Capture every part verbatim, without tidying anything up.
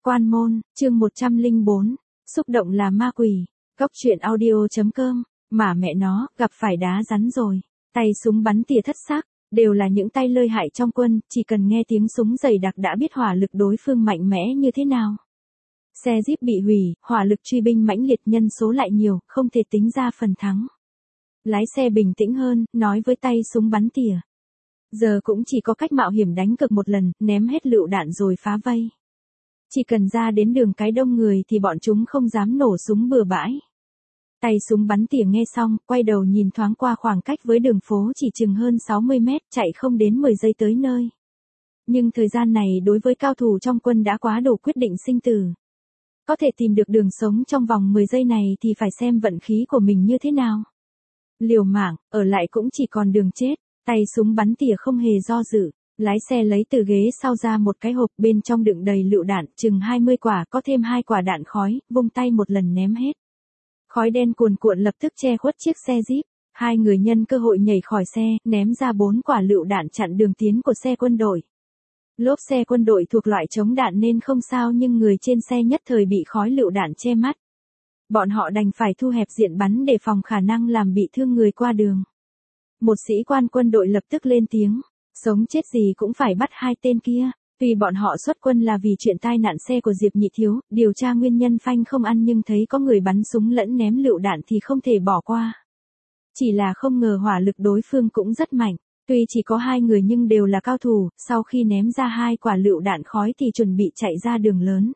Quan môn, chương một trăm lẻ bốn, xúc động là ma quỷ. Cốc truyện audio chấm com, mà mẹ nó, gặp phải đá rắn rồi. Tay súng bắn tỉa thất xác, đều là những tay lợi hại trong quân, chỉ cần nghe tiếng súng dày đặc đã biết hỏa lực đối phương mạnh mẽ như thế nào. Xe Jeep bị hủy, hỏa lực truy binh mãnh liệt, nhân số lại nhiều, không thể tính ra phần thắng. Lái xe bình tĩnh hơn, nói với tay súng bắn tỉa. Giờ cũng chỉ có cách mạo hiểm đánh cược một lần, ném hết lựu đạn rồi phá vây. Chỉ cần ra đến đường cái đông người thì bọn chúng không dám nổ súng bừa bãi. Tay súng bắn tỉa nghe xong, quay đầu nhìn thoáng qua khoảng cách với đường phố chỉ chừng hơn sáu mươi mét, chạy không đến mười giây tới nơi. Nhưng thời gian này đối với cao thủ trong quân đã quá đủ quyết định sinh tử. Có thể tìm được đường sống trong vòng mười giây này thì phải xem vận khí của mình như thế nào. Liều mạng, ở lại cũng chỉ còn đường chết. Tay súng bắn tỉa không hề do dự, lái xe lấy từ ghế sau ra một cái hộp, bên trong đựng đầy lựu đạn, chừng hai mươi quả, có thêm hai quả đạn khói, vung tay một lần ném hết. Khói đen cuồn cuộn lập tức che khuất chiếc xe Jeep, hai người nhân cơ hội nhảy khỏi xe, ném ra bốn quả lựu đạn chặn đường tiến của xe quân đội. Lốp xe quân đội thuộc loại chống đạn nên không sao, nhưng người trên xe nhất thời bị khói lựu đạn che mắt. Bọn họ đành phải thu hẹp diện bắn để phòng khả năng làm bị thương người qua đường. Một sĩ quan quân đội lập tức lên tiếng, sống chết gì cũng phải bắt hai tên kia. Tuy bọn họ xuất quân là vì chuyện tai nạn xe của Diệp Nhị Thiếu, điều tra nguyên nhân phanh không ăn, nhưng thấy có người bắn súng lẫn ném lựu đạn thì không thể bỏ qua. Chỉ là không ngờ hỏa lực đối phương cũng rất mạnh, tuy chỉ có hai người nhưng đều là cao thủ, sau khi ném ra hai quả lựu đạn khói thì chuẩn bị chạy ra đường lớn.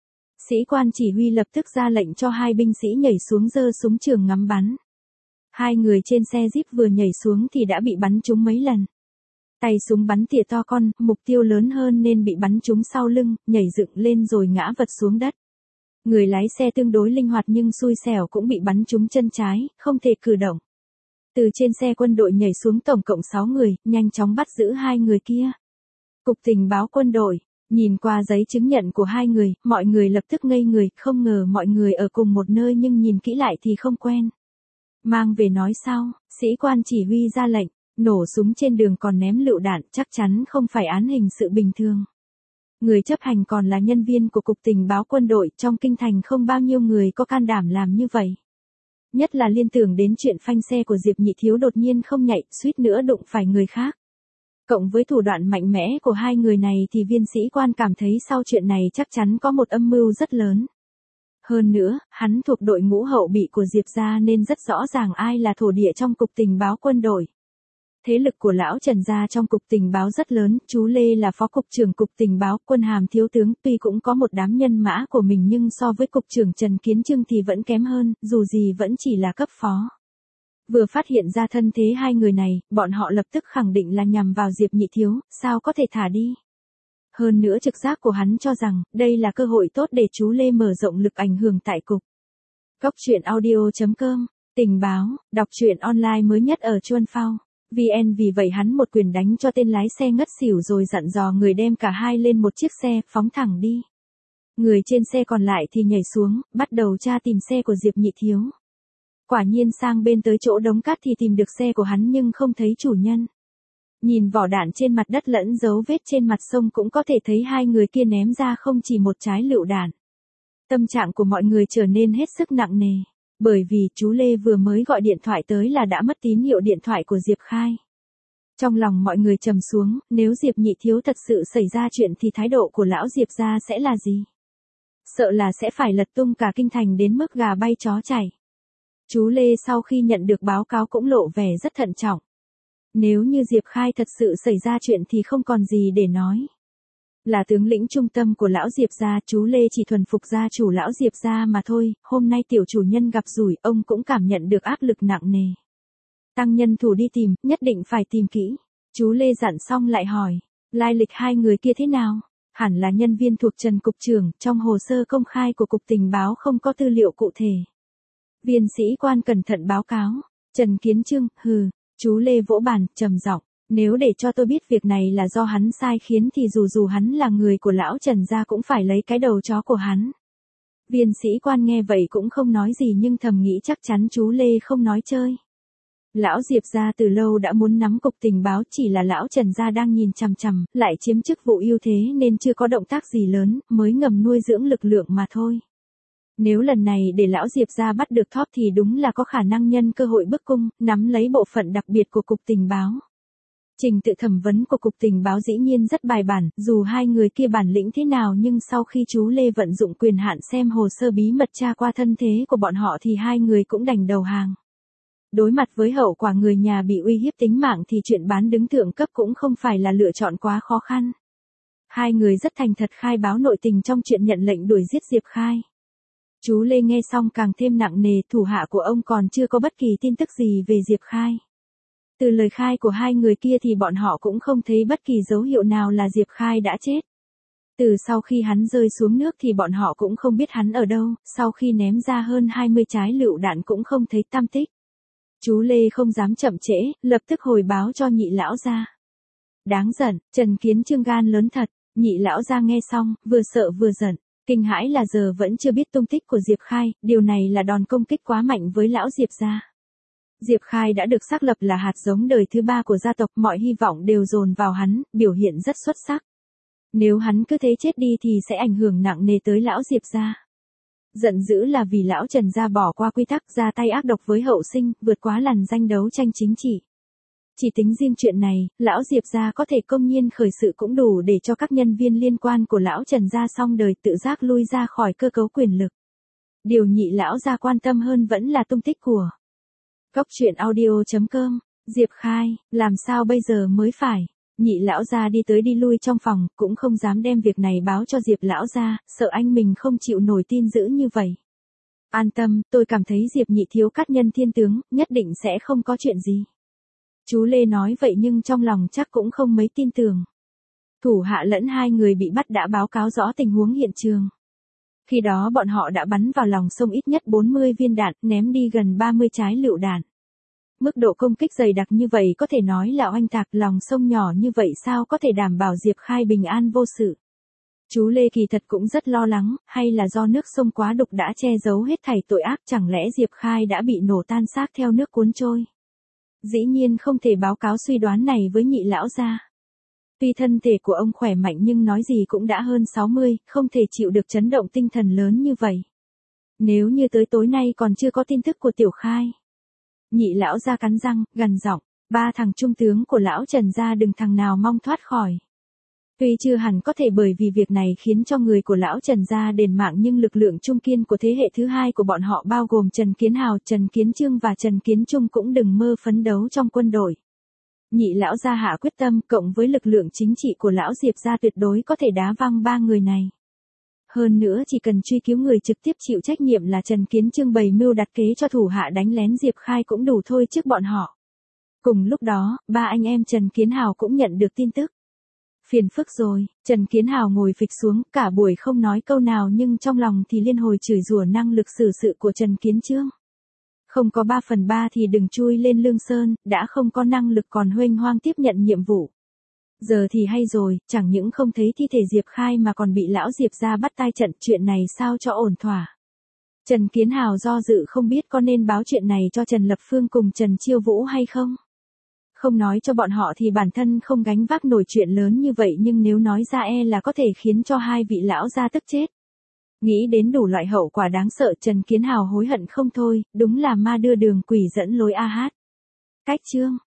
Sĩ quan chỉ huy lập tức ra lệnh cho hai binh sĩ nhảy xuống giơ súng trường ngắm bắn. Hai người trên xe Jeep vừa nhảy xuống thì đã bị bắn trúng mấy lần. Tay súng bắn tỉa to con, mục tiêu lớn hơn nên bị bắn trúng sau lưng, nhảy dựng lên rồi ngã vật xuống đất. Người lái xe tương đối linh hoạt nhưng xui xẻo cũng bị bắn trúng chân trái, không thể cử động. Từ trên xe quân đội nhảy xuống tổng cộng sáu người, nhanh chóng bắt giữ hai người kia. Cục tình báo quân đội, nhìn qua giấy chứng nhận của hai người, mọi người lập tức ngây người, không ngờ mọi người ở cùng một nơi nhưng nhìn kỹ lại thì không quen. Mang về nói sau, sĩ quan chỉ huy ra lệnh, nổ súng trên đường còn ném lựu đạn, chắc chắn không phải án hình sự bình thường. Người chấp hành còn là nhân viên của Cục Tình báo quân đội, trong kinh thành không bao nhiêu người có can đảm làm như vậy. Nhất là liên tưởng đến chuyện phanh xe của Diệp Nhị Thiếu đột nhiên không nhạy, suýt nữa đụng phải người khác. Cộng với thủ đoạn mạnh mẽ của hai người này thì viên sĩ quan cảm thấy sau chuyện này chắc chắn có một âm mưu rất lớn. Hơn nữa, hắn thuộc đội ngũ hậu bị của Diệp gia nên rất rõ ràng ai là thổ địa trong Cục Tình báo quân đội. Thế lực của lão Trần gia trong Cục Tình báo rất lớn, chú Lê là phó cục trưởng Cục Tình báo, quân hàm thiếu tướng, tuy cũng có một đám nhân mã của mình nhưng so với cục trưởng Trần Kiến Trương thì vẫn kém hơn, dù gì vẫn chỉ là cấp phó. Vừa phát hiện ra thân thế hai người này, bọn họ lập tức khẳng định là nhằm vào Diệp Nhị Thiếu, sao có thể thả đi. Hơn nữa trực giác của hắn cho rằng, đây là cơ hội tốt để chú Lê mở rộng lực ảnh hưởng tại cục. Cốc truyện audio chấm com, tình báo, đọc truyện online mới nhất ở Chuan Phao. vê en Vì vậy hắn một quyền đánh cho tên lái xe ngất xỉu rồi dặn dò người đem cả hai lên một chiếc xe, phóng thẳng đi. Người trên xe còn lại thì nhảy xuống, bắt đầu tra tìm xe của Diệp Nhị Thiếu. Quả nhiên sang bên tới chỗ đống cát thì tìm được xe của hắn nhưng không thấy chủ nhân. Nhìn vỏ đạn trên mặt đất lẫn dấu vết trên mặt sông cũng có thể thấy hai người kia ném ra không chỉ một trái lựu đạn. Tâm trạng của mọi người trở nên hết sức nặng nề. Bởi vì chú Lê vừa mới gọi điện thoại tới là đã mất tín hiệu điện thoại của Diệp Khai. Trong lòng mọi người trầm xuống, nếu Diệp Nhị Thiếu thật sự xảy ra chuyện thì thái độ của lão Diệp gia sẽ là gì? Sợ là sẽ phải lật tung cả kinh thành đến mức gà bay chó chảy. Chú Lê sau khi nhận được báo cáo cũng lộ vẻ rất thận trọng. Nếu như Diệp Khai thật sự xảy ra chuyện thì không còn gì để nói. Là tướng lĩnh trung tâm của lão Diệp gia, chú Lê chỉ thuần phục gia chủ lão Diệp gia mà thôi, hôm nay tiểu chủ nhân gặp rủi, ông cũng cảm nhận được áp lực nặng nề. Tăng nhân thủ đi tìm, nhất định phải tìm kỹ. Chú Lê dặn xong lại hỏi, lai lịch hai người kia thế nào? Hẳn là nhân viên thuộc Trần Cục trưởng, trong hồ sơ công khai của Cục Tình báo không có tư liệu cụ thể. Viên sĩ quan cẩn thận báo cáo, Trần Kiến Trương, hừ, chú Lê vỗ bàn, trầm giọng. Nếu để cho tôi biết việc này là do hắn sai khiến thì dù dù hắn là người của lão Trần gia cũng phải lấy cái đầu chó của hắn. Viên sĩ quan nghe vậy cũng không nói gì nhưng thầm nghĩ chắc chắn chú Lê không nói chơi. Lão Diệp gia từ lâu đã muốn nắm cục tình báo, chỉ là lão Trần gia đang nhìn chằm chằm, lại chiếm chức vụ ưu thế nên chưa có động tác gì lớn, mới ngầm nuôi dưỡng lực lượng mà thôi. Nếu lần này để lão Diệp gia bắt được Thóp thì đúng là có khả năng nhân cơ hội bức cung, nắm lấy bộ phận đặc biệt của cục tình báo. Trình tự thẩm vấn của cục tình báo dĩ nhiên rất bài bản, dù hai người kia bản lĩnh thế nào nhưng sau khi chú Lê vận dụng quyền hạn xem hồ sơ bí mật tra qua thân thế của bọn họ thì hai người cũng đành đầu hàng. Đối mặt với hậu quả người nhà bị uy hiếp tính mạng thì chuyện bán đứng thượng cấp cũng không phải là lựa chọn quá khó khăn. Hai người rất thành thật khai báo nội tình trong chuyện nhận lệnh đuổi giết Diệp Khai. Chú Lê nghe xong càng thêm nặng nề, thủ hạ của ông còn chưa có bất kỳ tin tức gì về Diệp Khai. Từ lời khai của hai người kia thì bọn họ cũng không thấy bất kỳ dấu hiệu nào là Diệp Khai đã chết. Từ sau khi hắn rơi xuống nước thì bọn họ cũng không biết hắn ở đâu, sau khi ném ra hơn hai mươi trái lựu đạn cũng không thấy tăm tích. Chú Lê không dám chậm trễ, lập tức hồi báo cho nhị lão gia. Đáng giận, Trần Kiến Chương gan lớn thật, nhị lão gia nghe xong, vừa sợ vừa giận, kinh hãi là giờ vẫn chưa biết tung tích của Diệp Khai, điều này là đòn công kích quá mạnh với lão Diệp gia. Diệp Khai đã được xác lập là hạt giống đời thứ ba của gia tộc, mọi hy vọng đều dồn vào hắn, biểu hiện rất xuất sắc. Nếu hắn cứ thế chết đi thì sẽ ảnh hưởng nặng nề tới lão Diệp gia. Giận dữ là vì lão Trần gia bỏ qua quy tắc, ra tay ác độc với hậu sinh, vượt quá làn ranh đấu tranh chính trị. Chỉ tính riêng chuyện này, lão Diệp gia có thể công nhiên khởi sự cũng đủ để cho các nhân viên liên quan của lão Trần gia xong đời tự giác lui ra khỏi cơ cấu quyền lực. Điều nhị lão gia quan tâm hơn vẫn là tung tích của Cốc truyện audio chấm com. Diệp Khai, làm sao bây giờ mới phải? Nhị lão gia đi tới đi lui trong phòng, cũng không dám đem việc này báo cho Diệp lão gia, sợ anh mình không chịu nổi tin dữ như vậy. An tâm, tôi cảm thấy Diệp nhị thiếu cát nhân thiên tướng, nhất định sẽ không có chuyện gì. Chú Lê nói vậy nhưng trong lòng chắc cũng không mấy tin tưởng. Thủ hạ lẫn hai người bị bắt đã báo cáo rõ tình huống hiện trường. Khi đó bọn họ đã bắn vào lòng sông ít nhất bốn mươi viên đạn, ném đi gần ba mươi trái lựu đạn. Mức độ công kích dày đặc như vậy có thể nói là oanh tạc, lòng sông nhỏ như vậy sao có thể đảm bảo Diệp Khai bình an vô sự. Chú Lê kỳ thật cũng rất lo lắng, hay là do nước sông quá đục đã che giấu hết thảy tội ác, chẳng lẽ Diệp Khai đã bị nổ tan xác theo nước cuốn trôi. Dĩ nhiên không thể báo cáo suy đoán này với nhị lão gia. Tuy thân thể của ông khỏe mạnh nhưng nói gì cũng đã hơn sáu mươi, không thể chịu được chấn động tinh thần lớn như vậy. Nếu như tới tối nay còn chưa có tin tức của Tiểu Khai. Nhị lão gia cắn răng, gằn giọng, ba thằng trung tướng của lão Trần gia đừng thằng nào mong thoát khỏi. Tuy chưa hẳn có thể bởi vì việc này khiến cho người của lão Trần gia đền mạng nhưng lực lượng trung kiên của thế hệ thứ hai của bọn họ bao gồm Trần Kiến Hào, Trần Kiến Chương và Trần Kiến Trung cũng đừng mơ phấn đấu trong quân đội. Nhị lão gia hạ quyết tâm cộng với lực lượng chính trị của lão Diệp gia tuyệt đối có thể đá văng ba người này. Hơn nữa chỉ cần truy cứu người trực tiếp chịu trách nhiệm là Trần Kiến Chương bày mưu đặt kế cho thủ hạ đánh lén Diệp Khai cũng đủ thôi trước bọn họ. Cùng lúc đó, ba anh em Trần Kiến Hào cũng nhận được tin tức. Phiền phức rồi, Trần Kiến Hào ngồi phịch xuống, cả buổi không nói câu nào nhưng trong lòng thì liên hồi chửi rủa năng lực xử sự của Trần Kiến Chương. Không có ba phần ba thì đừng chui lên Lương Sơn, đã không có năng lực còn huênh hoang tiếp nhận nhiệm vụ. Giờ thì hay rồi, chẳng những không thấy thi thể Diệp Khai mà còn bị lão Diệp gia bắt tai trận, chuyện này sao cho ổn thỏa. Trần Kiến Hào do dự không biết có nên báo chuyện này cho Trần Lập Phương cùng Trần Chiêu Vũ hay không. Không nói cho bọn họ thì bản thân không gánh vác nổi chuyện lớn như vậy nhưng nếu nói ra e là có thể khiến cho hai vị lão gia tức chết. Nghĩ đến đủ loại hậu quả đáng sợ Trần Kiến Hào hối hận không thôi, đúng là ma đưa đường quỷ dẫn lối a hát. Cách chương.